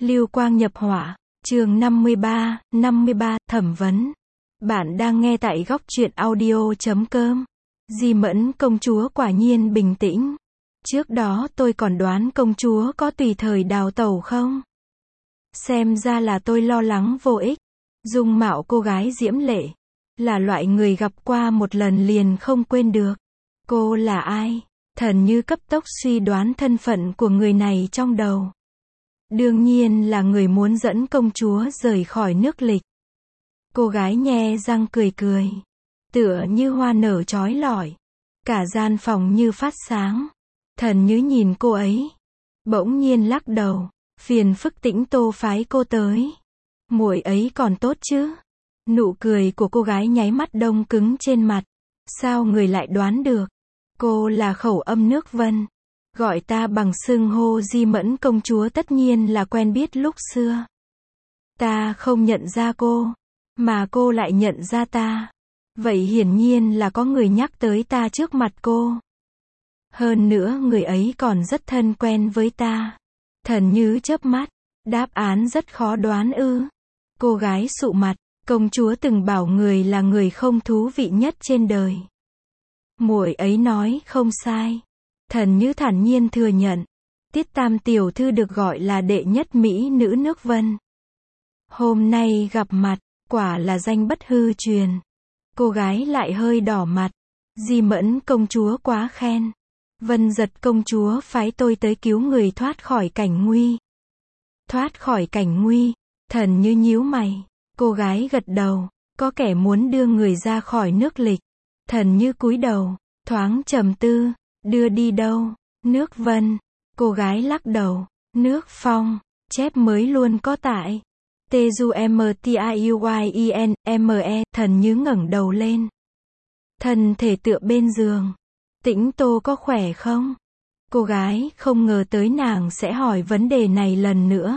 Lưu quang nhập hỏa, chương 53, thẩm vấn. Bạn đang nghe tại góc truyện audio.com. Di Mẫn công chúa quả nhiên bình tĩnh. Trước đó tôi còn đoán công chúa có tùy thời đào tẩu không? Xem ra là tôi lo lắng vô ích. Dung mạo cô gái diễm lệ, là loại người gặp qua một lần liền không quên được. Cô là ai? Thần Như cấp tốc suy đoán thân phận của người này trong đầu. Đương nhiên là người muốn dẫn công chúa rời khỏi nước Lịch. Cô gái nhe răng cười cười, tựa như hoa nở chói lọi. Cả gian phòng như phát sáng. Thần Như nhìn cô ấy, bỗng nhiên lắc đầu, phiền phức Tĩnh Tô phái cô tới. Muội ấy còn tốt chứ? Nụ cười của cô gái nháy mắt đông cứng trên mặt. Sao người lại đoán được? Cô là khẩu âm nước Vân. Gọi ta bằng xưng hô Di Mẫn công chúa tất nhiên là quen biết lúc xưa. Ta không nhận ra cô, mà cô lại nhận ra ta. Vậy hiển nhiên là có người nhắc tới ta trước mặt cô. Hơn nữa người ấy còn rất thân quen với ta. Thần Như chớp mắt, đáp án rất khó đoán ư? Cô gái sụ mặt, công chúa từng bảo người là người không thú vị nhất trên đời. Muội ấy nói không sai. Thần Như thản nhiên thừa nhận. Tiết Tam tiểu thư được gọi là đệ nhất mỹ nữ nước Vân. Hôm nay gặp mặt, quả là danh bất hư truyền. Cô gái lại hơi đỏ mặt. Di Mẫn công chúa quá khen. Vân Giật công chúa phái tôi tới cứu người thoát khỏi cảnh nguy. Thoát khỏi cảnh nguy? Thần Như nhíu mày. Cô gái gật đầu. Có kẻ muốn đưa người ra khỏi nước Lịch. Thần Như cúi đầu, thoáng trầm tư. Đưa đi đâu? Nước Vân. Cô gái lắc đầu. Nước Phong. Chép mới luôn có tại T-U-M-T-I-U-Y-E-N-M-E. Thần Như ngẩng đầu lên. Thân thể tựa bên giường. Tĩnh Tô có khỏe không? Cô gái không ngờ tới nàng sẽ hỏi vấn đề này lần nữa.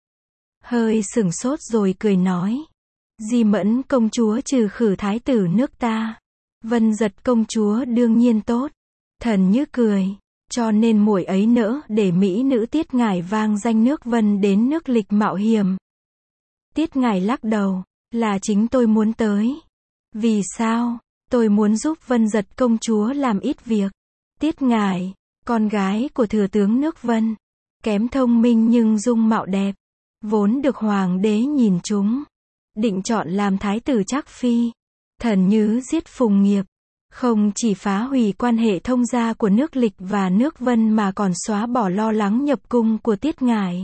Hơi sửng sốt rồi cười nói. Di Mẫn công chúa trừ khử thái tử nước ta. Vân Giật công chúa đương nhiên tốt. Thần Như cười. Cho nên muội ấy nỡ để mỹ nữ Tiết Ngải vang danh nước Vân đến nước Lịch mạo hiểm. Tiết Ngải lắc đầu. Là chính tôi muốn tới. Vì sao? Tôi muốn giúp Vân Giật công chúa làm ít việc. Tiết Ngải, con gái của thừa tướng nước Vân. Kém thông minh nhưng dung mạo đẹp. Vốn được hoàng đế nhìn trúng. Định chọn làm thái tử Trác Phi. Thần Như giết Phùng Nghiệp. Không chỉ phá hủy quan hệ thông gia của nước Lịch và nước Vân mà còn xóa bỏ lo lắng nhập cung của Tiết Ngải.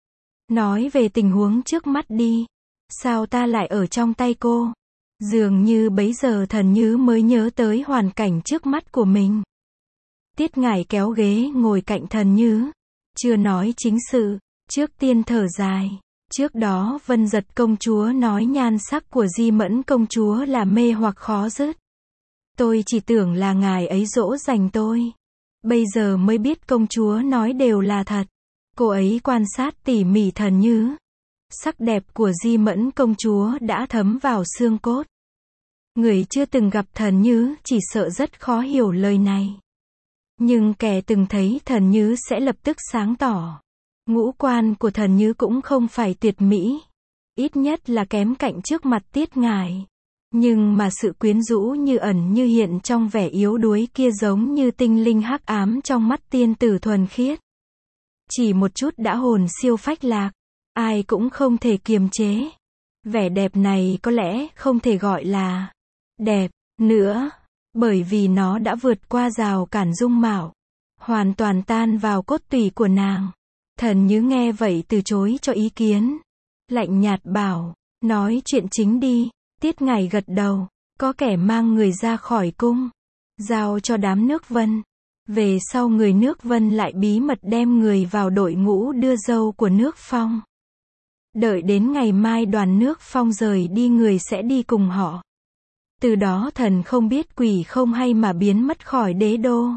Nói về tình huống trước mắt đi. Sao ta lại ở trong tay cô? Dường như bấy giờ Thần Như mới nhớ tới hoàn cảnh trước mắt của mình. Tiết Ngải kéo ghế ngồi cạnh Thần Như. Chưa nói chính sự, trước tiên thở dài. Trước đó Vân Giật công chúa nói nhan sắc của Di Mẫn công chúa là mê hoặc khó dứt. Tôi chỉ tưởng là ngài ấy dỗ dành tôi. Bây giờ mới biết công chúa nói đều là thật. Cô ấy quan sát tỉ mỉ Thần Như. Sắc đẹp của Di Mẫn công chúa đã thấm vào xương cốt. Người chưa từng gặp Thần Như chỉ sợ rất khó hiểu lời này. Nhưng kẻ từng thấy Thần Như sẽ lập tức sáng tỏ. Ngũ quan của Thần Như cũng không phải tuyệt mỹ. Ít nhất là kém cạnh trước mặt Tiết Ngải. Nhưng mà sự quyến rũ như ẩn như hiện trong vẻ yếu đuối kia giống như tinh linh hắc ám trong mắt tiên tử thuần khiết. Chỉ một chút đã hồn siêu phách lạc. Ai cũng không thể kiềm chế. Vẻ đẹp này có lẽ không thể gọi là đẹp nữa. Bởi vì nó đã vượt qua rào cản dung mạo. Hoàn toàn tan vào cốt tủy của nàng. Thần Như nghe vậy từ chối cho ý kiến. Lạnh nhạt bảo, nói chuyện chính đi. Tiết Ngải gật đầu. Có kẻ mang người ra khỏi cung. Giao cho đám nước Vân. Về sau người nước Vân lại bí mật đem người vào đội ngũ đưa dâu của nước Phong. Đợi đến ngày mai đoàn nước Phong rời đi người sẽ đi cùng họ. Từ đó thần không biết quỷ không hay mà biến mất khỏi đế đô.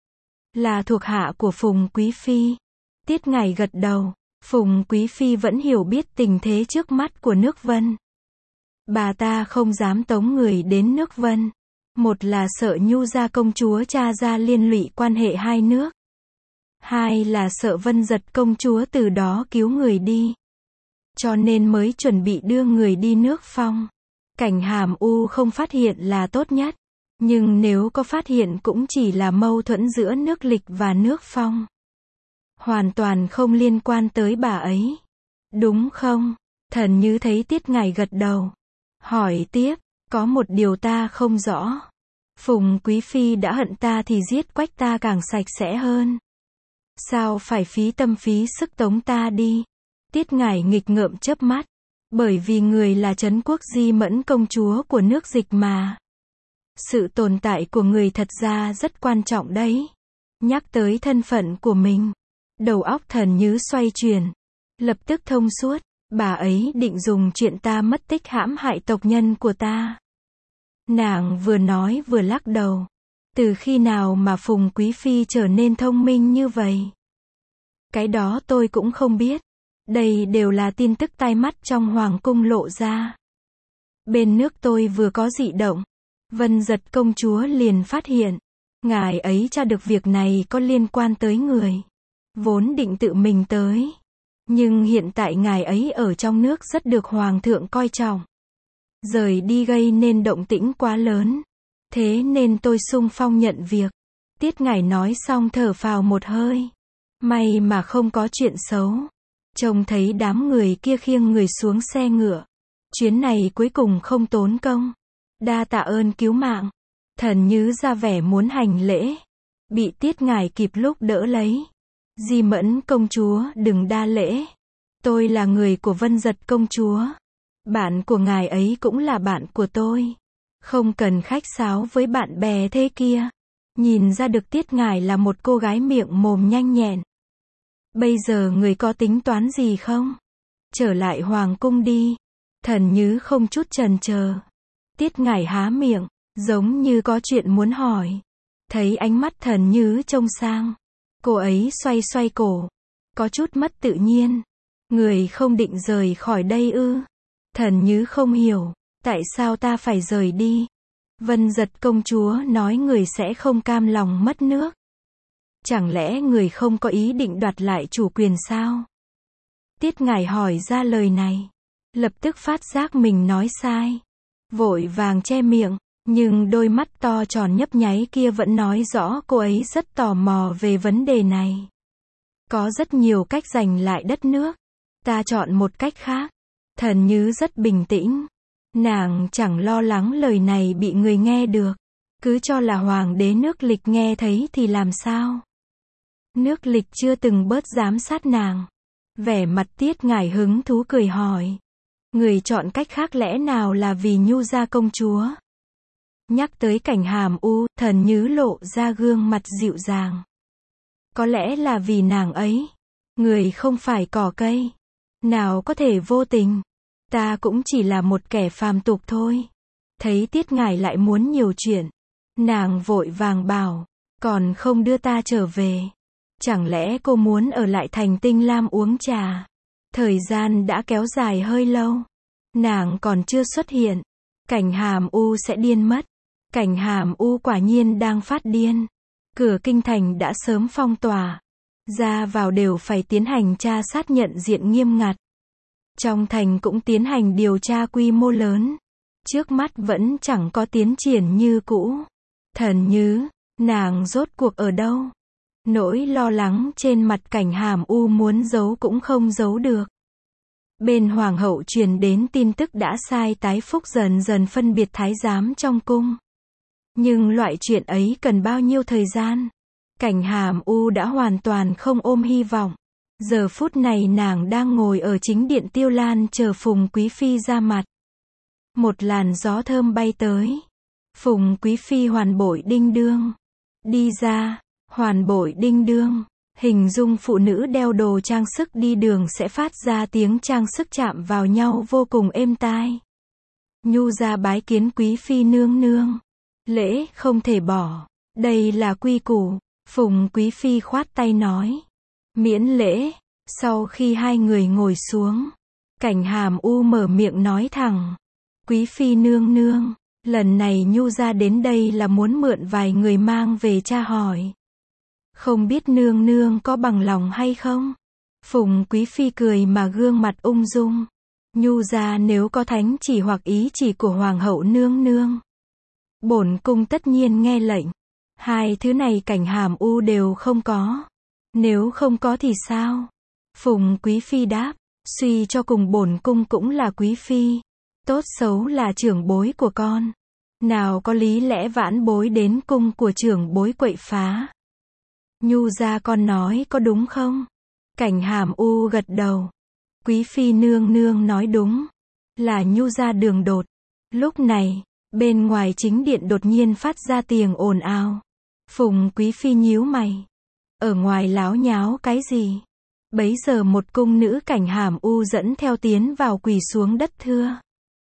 Là thuộc hạ của Phùng Quý Phi. Tiết Ngải gật đầu. Phùng Quý Phi vẫn hiểu biết tình thế trước mắt của nước Vân. Bà ta không dám tống người đến nước Vân. Một là sợ Nhu gia công chúa cha ra liên lụy quan hệ hai nước. Hai là sợ Vân Giật công chúa từ đó cứu người đi. cho nên mới chuẩn bị đưa người đi nước Phong. Cảnh Hàm U không phát hiện là tốt nhất, nhưng nếu có phát hiện cũng chỉ là mâu thuẫn giữa nước Lịch và nước Phong. Hoàn toàn không liên quan tới bà ấy. Đúng không? Thần Như thấy Tiết Ngải gật đầu. Hỏi tiếp, có một điều ta không rõ. Phùng Quý Phi đã hận ta thì giết Quách ta càng sạch sẽ hơn. Sao phải phí tâm phí sức tống ta đi? Tiết Ngải nghịch ngợm chớp mắt. Bởi vì người là Trấn Quốc Di Mẫn công chúa của nước Dịch mà. Sự tồn tại của người thật ra rất quan trọng đấy. Nhắc tới thân phận của mình. Đầu óc Thần Như xoay chuyển. Lập tức thông suốt. Bà ấy định dùng chuyện ta mất tích hãm hại tộc nhân của ta. Nàng vừa nói vừa lắc đầu. Từ khi nào mà Phùng Quý Phi trở nên thông minh như vậy? Cái đó tôi cũng không biết. Đây đều là tin tức tai mắt trong hoàng cung lộ ra. Bên nước tôi vừa có dị động. Vân Giật công chúa liền phát hiện. Ngài ấy tra được việc này có liên quan tới người. Vốn định tự mình tới. Nhưng hiện tại ngài ấy ở trong nước rất được hoàng thượng coi trọng. Rời đi gây nên động tĩnh quá lớn. Thế nên tôi xung phong nhận việc. Tiết Ngải nói xong thở phào một hơi. May mà không có chuyện xấu. Trông thấy đám người kia khiêng người xuống xe ngựa. Chuyến này cuối cùng không tốn công. Đa tạ ơn cứu mạng. Thần Như ra vẻ muốn hành lễ. Bị Tiết Ngải kịp lúc đỡ lấy. Di Mẫn công chúa đừng đa lễ. Tôi là người của Vân Giật công chúa. Bạn của ngài ấy cũng là bạn của tôi. Không cần khách sáo với bạn bè thế kia. Nhìn ra được Tiết Ngải là một cô gái miệng mồm nhanh nhẹn. Bây giờ người có tính toán gì không? Trở lại hoàng cung đi. Thần Như không chút chần chờ. Tiết Ngải há miệng, giống như có chuyện muốn hỏi. Thấy ánh mắt Thần Như trông sang. Cô ấy xoay xoay cổ. Có chút mất tự nhiên. Người không định rời khỏi đây ư? Thần Như không hiểu. Tại sao ta phải rời đi? Vân Giật công chúa nói người sẽ không cam lòng mất nước. Chẳng lẽ người không có ý định đoạt lại chủ quyền sao? Tiết Ngải hỏi ra lời này. Lập tức phát giác mình nói sai. Vội vàng che miệng. Nhưng đôi mắt to tròn nhấp nháy kia vẫn nói rõ cô ấy rất tò mò về vấn đề này. Có rất nhiều cách giành lại đất nước. Ta chọn một cách khác. Thần Như rất bình tĩnh. Nàng chẳng lo lắng lời này bị người nghe được. Cứ cho là hoàng đế nước Lịch nghe thấy thì làm sao? Nước Lịch chưa từng bớt giám sát nàng. Vẻ mặt Tiết Ngải hứng thú cười hỏi. Người chọn cách khác lẽ nào là vì Nhu gia công chúa? Nhắc tới Cảnh Hàm U, Thần Như lộ ra gương mặt dịu dàng. Có lẽ là vì nàng ấy. Người không phải cỏ cây. Nào có thể vô tình. Ta cũng chỉ là một kẻ phàm tục thôi. Thấy Tiết Ngải lại muốn nhiều chuyện. Nàng vội vàng bảo. Còn không đưa ta trở về. Chẳng lẽ cô muốn ở lại thành Tinh Lam uống trà? Thời gian đã kéo dài hơi lâu. Nàng còn chưa xuất hiện. Cảnh Hàm U sẽ điên mất. Cảnh Hàm U quả nhiên đang phát điên. Cửa kinh thành đã sớm phong tỏa. Ra vào đều phải tiến hành tra sát nhận diện nghiêm ngặt. Trong thành cũng tiến hành điều tra quy mô lớn. Trước mắt vẫn chẳng có tiến triển như cũ. Thần Như, nàng rốt cuộc ở đâu? Nỗi lo lắng trên mặt Cảnh Hàm U muốn giấu cũng không giấu được. Bên hoàng hậu truyền đến tin tức đã sai Tái Phúc dần dần phân biệt thái giám trong cung. Nhưng loại chuyện ấy cần bao nhiêu thời gian? Cảnh Hàm U đã hoàn toàn không ôm hy vọng. Giờ phút này nàng đang ngồi ở chính điện Tiêu Lan chờ Phùng Quý Phi ra mặt. Một làn gió thơm bay tới. Phùng Quý Phi hoàn bội đinh đương. Đi ra, hoàn bội đinh đương. Hình dung phụ nữ đeo đồ trang sức đi đường sẽ phát ra tiếng trang sức chạm vào nhau vô cùng êm tai. Nhu ra bái kiến Quý Phi nương nương. Lễ không thể bỏ. Đây là quy củ. Phùng Quý Phi khoát tay nói. Miễn lễ. Sau khi hai người ngồi xuống. Cảnh Hàm U mở miệng nói thẳng. Quý Phi nương nương. Lần này Nhu ra đến đây là muốn mượn vài người mang về tra hỏi. Không biết nương nương có bằng lòng hay không? Phùng Quý Phi cười mà gương mặt ung dung. Nhu gia nếu có thánh chỉ hoặc ý chỉ của Hoàng hậu nương nương, bổn cung tất nhiên nghe lệnh. Hai thứ này Cảnh Hàm U đều không có. Nếu không có thì sao? Phùng Quý Phi đáp, suy cho cùng bổn cung cũng là quý phi, tốt xấu là trưởng bối của con. Nào có lý lẽ vãn bối đến cung của trưởng bối quậy phá. Nhu gia con nói có đúng không? Cảnh Hàm U gật đầu. Quý phi nương nương nói đúng. Là Nhu gia đường đột. Lúc này, bên ngoài chính điện đột nhiên phát ra tiếng ồn ào. Phùng Quý Phi nhíu mày. Ở ngoài láo nháo cái gì? Bấy giờ một cung nữ Cảnh Hàm U dẫn theo tiến vào quỳ xuống đất thưa.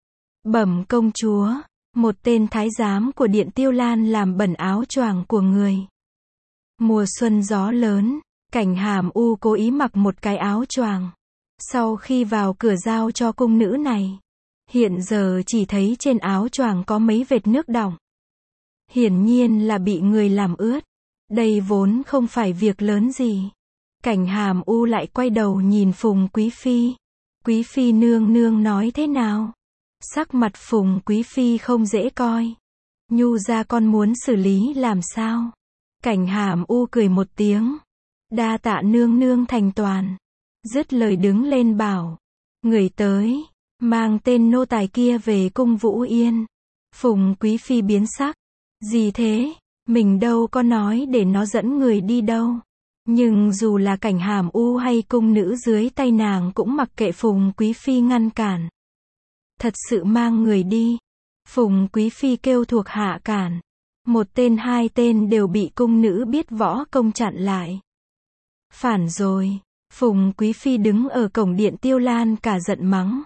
Bẩm công chúa, một tên thái giám của điện Tiêu Lan làm bẩn áo choàng của người. Mùa xuân gió lớn, Cảnh Hàm U cố ý mặc một cái áo choàng. Sau khi vào cửa giao cho cung nữ này, hiện giờ chỉ thấy trên áo choàng có mấy vệt nước đọng. Hiển nhiên là bị người làm ướt. Đây vốn không phải việc lớn gì. Cảnh Hàm U lại quay đầu nhìn Phùng Quý Phi. Quý Phi nương nương nói thế nào? Sắc mặt Phùng Quý Phi không dễ coi. Nhu gia con muốn xử lý làm sao? Cảnh Hàm U cười một tiếng. Đa tạ nương nương thành toàn. Dứt lời đứng lên bảo. Người tới, mang tên nô tài kia về cung Vũ Yên. Phùng Quý Phi biến sắc. Gì thế? Mình đâu có nói để nó dẫn người đi đâu. Nhưng dù là Cảnh Hàm U hay cung nữ dưới tay nàng cũng mặc kệ Phùng Quý Phi ngăn cản. Thật sự mang người đi. Phùng Quý Phi kêu thuộc hạ cản. Một tên hai tên đều bị cung nữ biết võ công chặn lại. Phản rồi. Phùng Quý Phi đứng ở cổng điện Tiêu Lan cả giận mắng.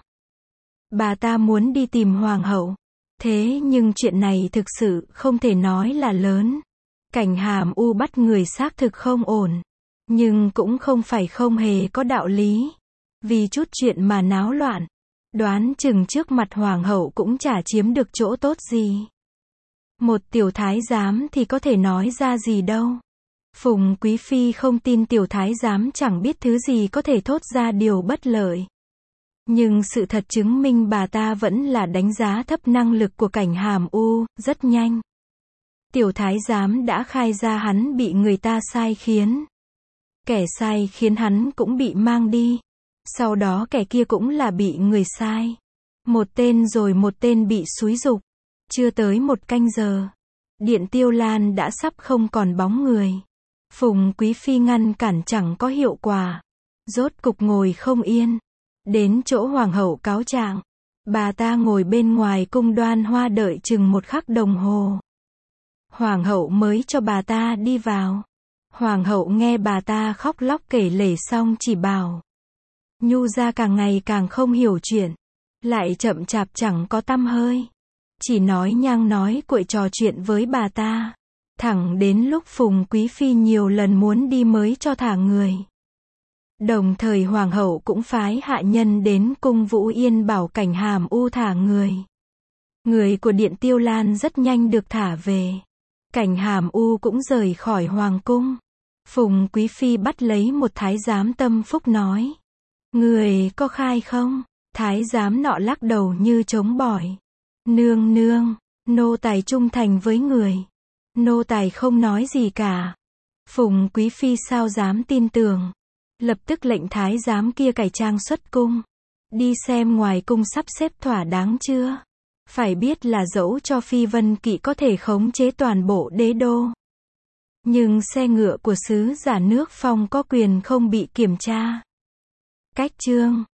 Bà ta muốn đi tìm Hoàng hậu. Thế nhưng chuyện này thực sự không thể nói là lớn. Cảnh Hàm U bắt người xác thực không ổn. Nhưng cũng không phải không hề có đạo lý. Vì chút chuyện mà náo loạn. Đoán chừng trước mặt Hoàng hậu cũng chả chiếm được chỗ tốt gì. Một tiểu thái giám thì có thể nói ra gì đâu. Phùng Quý Phi không tin tiểu thái giám chẳng biết thứ gì có thể thốt ra điều bất lợi. Nhưng sự thật chứng minh bà ta vẫn là đánh giá thấp năng lực của Cảnh Hàm U, rất nhanh. Tiểu thái giám đã khai ra hắn bị người ta sai khiến. Kẻ sai khiến hắn cũng bị mang đi. Sau đó kẻ kia cũng là bị người sai. Một tên rồi một tên bị xúi giục. Chưa tới một canh giờ. Điện Tiêu Lan đã sắp không còn bóng người. Phùng Quý Phi ngăn cản chẳng có hiệu quả. Rốt cục ngồi không yên. Đến chỗ Hoàng hậu cáo trạng. Bà ta ngồi bên ngoài cung Đoan Hoa đợi chừng 1 khắc đồng hồ. Hoàng hậu mới cho bà ta đi vào. Hoàng hậu nghe bà ta khóc lóc kể lể xong chỉ bảo. Nhu gia càng ngày càng không hiểu chuyện. Lại chậm chạp chẳng có tăm hơi. Chỉ nói nhăng nói cuội trò chuyện với bà ta. Thẳng đến lúc Phùng Quý Phi nhiều lần muốn đi mới cho thả người. Đồng thời Hoàng hậu cũng phái hạ nhân đến cung Vũ Yên bảo Cảnh Hàm U thả người. Người của điện Tiêu Lan rất nhanh được thả về. Cảnh Hàm U cũng rời khỏi Hoàng cung. Phùng Quý Phi bắt lấy một thái giám tâm phúc nói. Người có khai không? Thái giám nọ lắc đầu như trống bỏi. Nương nương, nô tài trung thành với người. Nô tài không nói gì cả. Phùng Quý Phi sao dám tin tưởng. Lập tức lệnh thái giám kia cải trang xuất cung. Đi xem ngoài cung sắp xếp thỏa đáng chưa. Phải biết là dẫu cho Phi Vân Kỵ có thể khống chế toàn bộ đế đô. Nhưng xe ngựa của sứ giả nước Phong có quyền không bị kiểm tra. Cách chương